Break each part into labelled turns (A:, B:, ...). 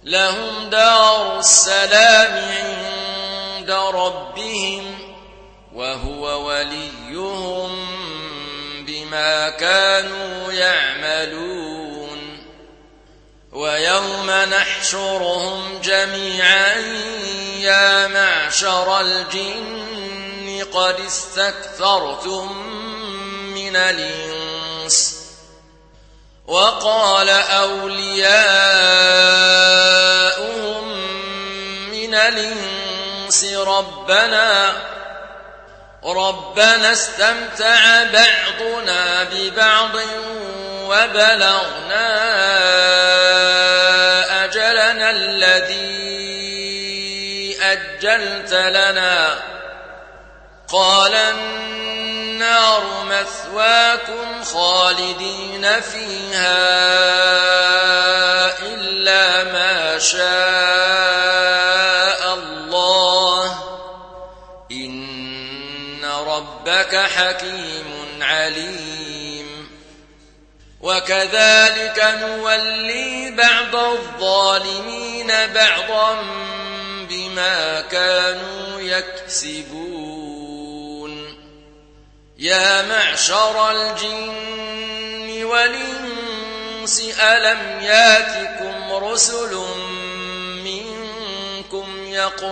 A: لهم دار السلام عند ربهم وهو وليهم بما كانوا يعملون ويوم نحشرهم جميعا يا معشر الجن قد استكثرتم من الإنس وقال أولياؤهم من الإنس ربنا استمتع بعضنا ببعض وبلغنا أجلنا الذي أجلت لنا قال النار مثواكم خالدين فيها إلا ما شاء الله إن ربك حكيم عليم وكذلك نولي بعض الظالمين بعضا بما كانوا يكسبون يا معشر الجن والإنس ألم ياتكم رسل منكم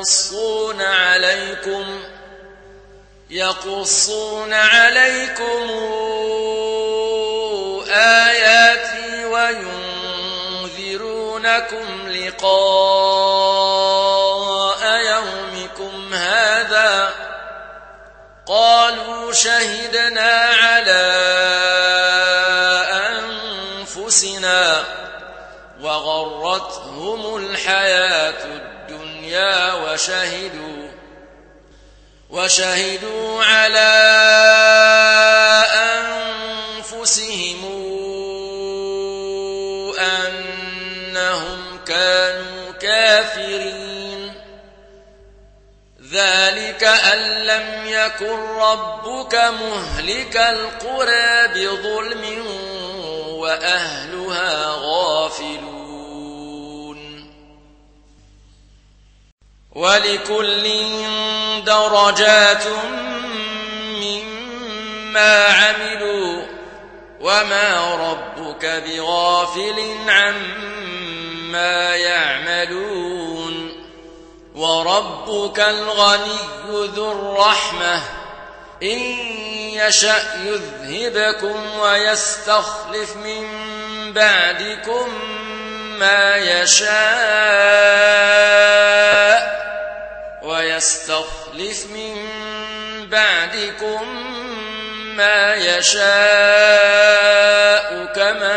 A: يقصون عليكم آياتي وينذرونكم لقاء يومكم هذا قالوا شهدنا على أنفسنا وغرتهم الحياة الدنيا وشهدوا على أنفسهم أنهم كانوا كافرين ذلك أن لم يكن ربك مهلك القرى بظلم وأهلها غافلون ولكل درجات مما عملوا وما ربك بغافل عما يعملون وربك الغني ذو الرحمة إن يشأ يذهبكم ويستخلف من بعدكم ما يشاء كما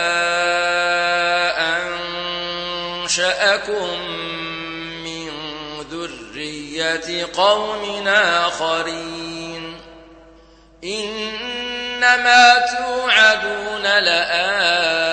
A: أنشأكم من ذرية قوم آخرين إنما توعدون لآت